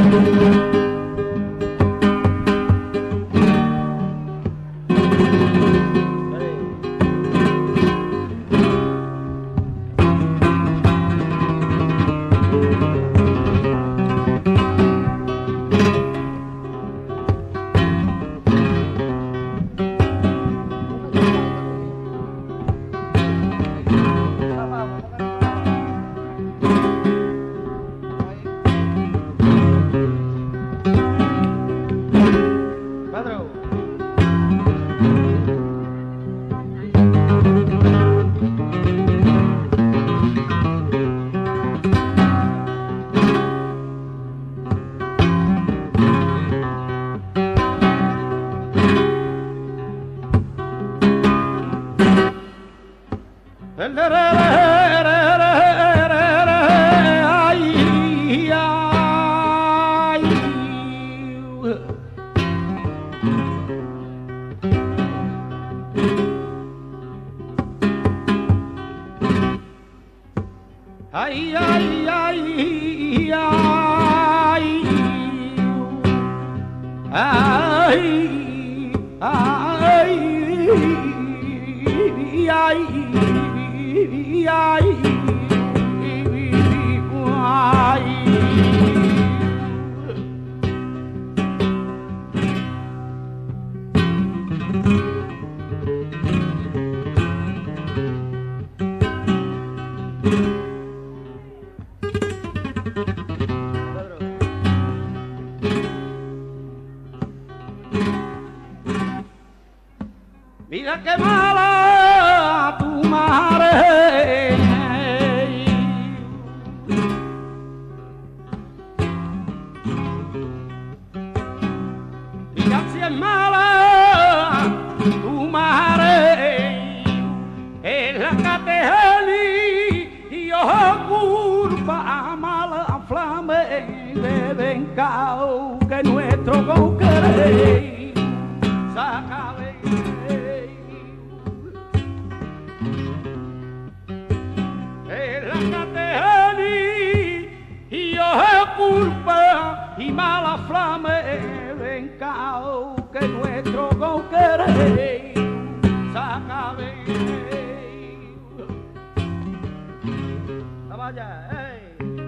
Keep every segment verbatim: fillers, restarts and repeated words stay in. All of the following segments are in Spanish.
Ay, ay, ay, ay, ay, ay, ay, ay, ay. Mira qué mala tu madre, mira si es mala tu madre, es la catejeli y yo culpa mala flame de vencao que nuestro conquere saca. Y yo culpa y mala flame vencao que nuestro conquere sacabe. Vaya, hey.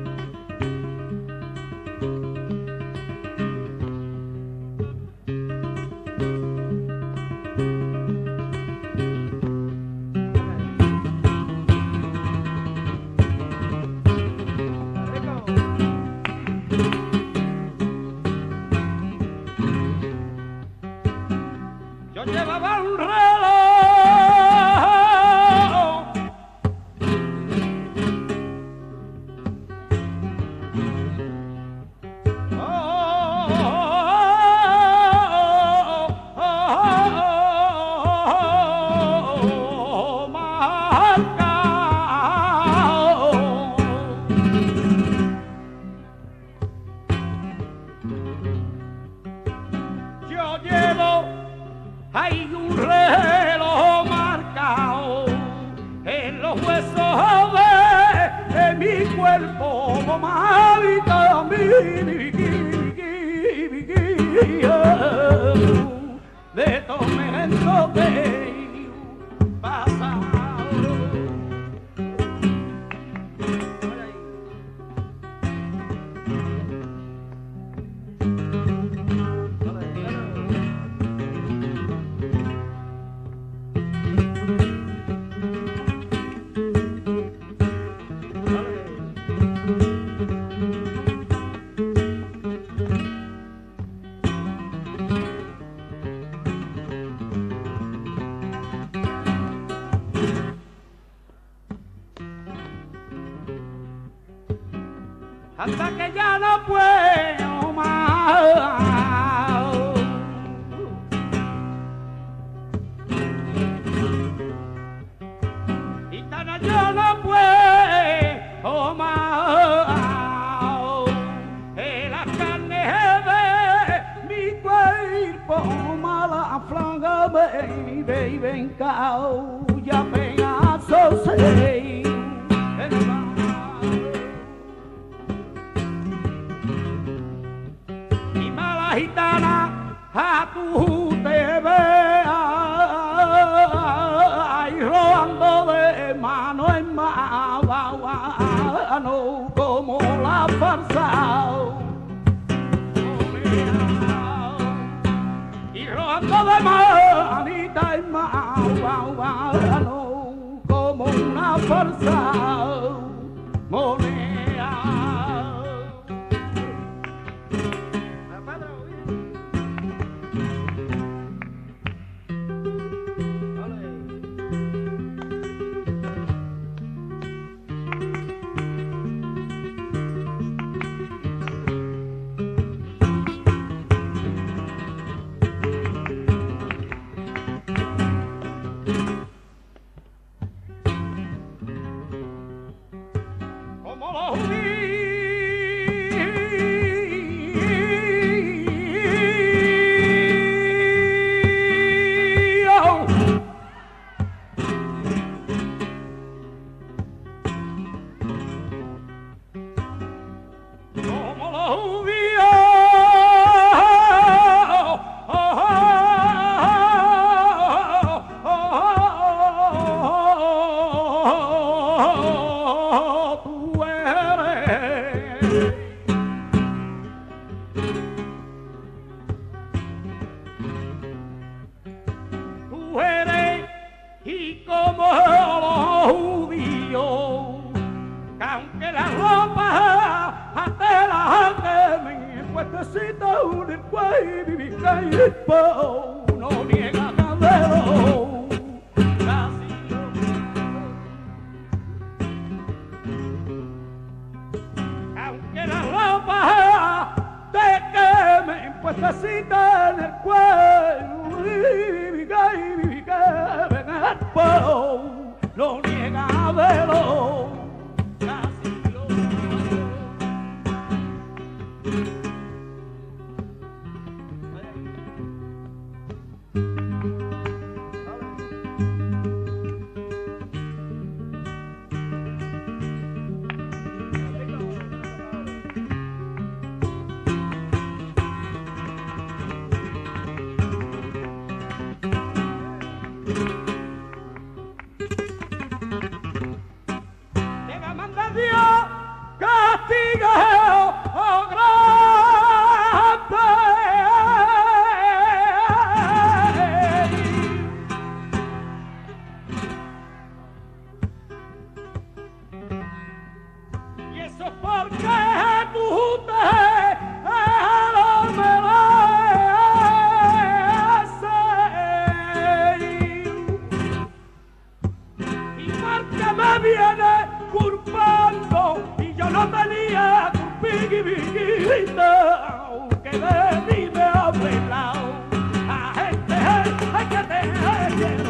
Yo llevaba un reloj oh, oh, oh, oh, marcao. Yo llevo hay un reloj marcado en los huesos de, de mi cuerpo, mamita, de tormento que pasa. Hasta que ya no puedo más. Gitana, yo no puedo más. En la carne de mi cuerpo mala franga, baby, venga, ya apenas sé. gitana a tu te vea y rodando de mano en mano como la farsa y rodando de manita en mano como una farsa moneda. Que de mí me ha hablado, a gente hay que tener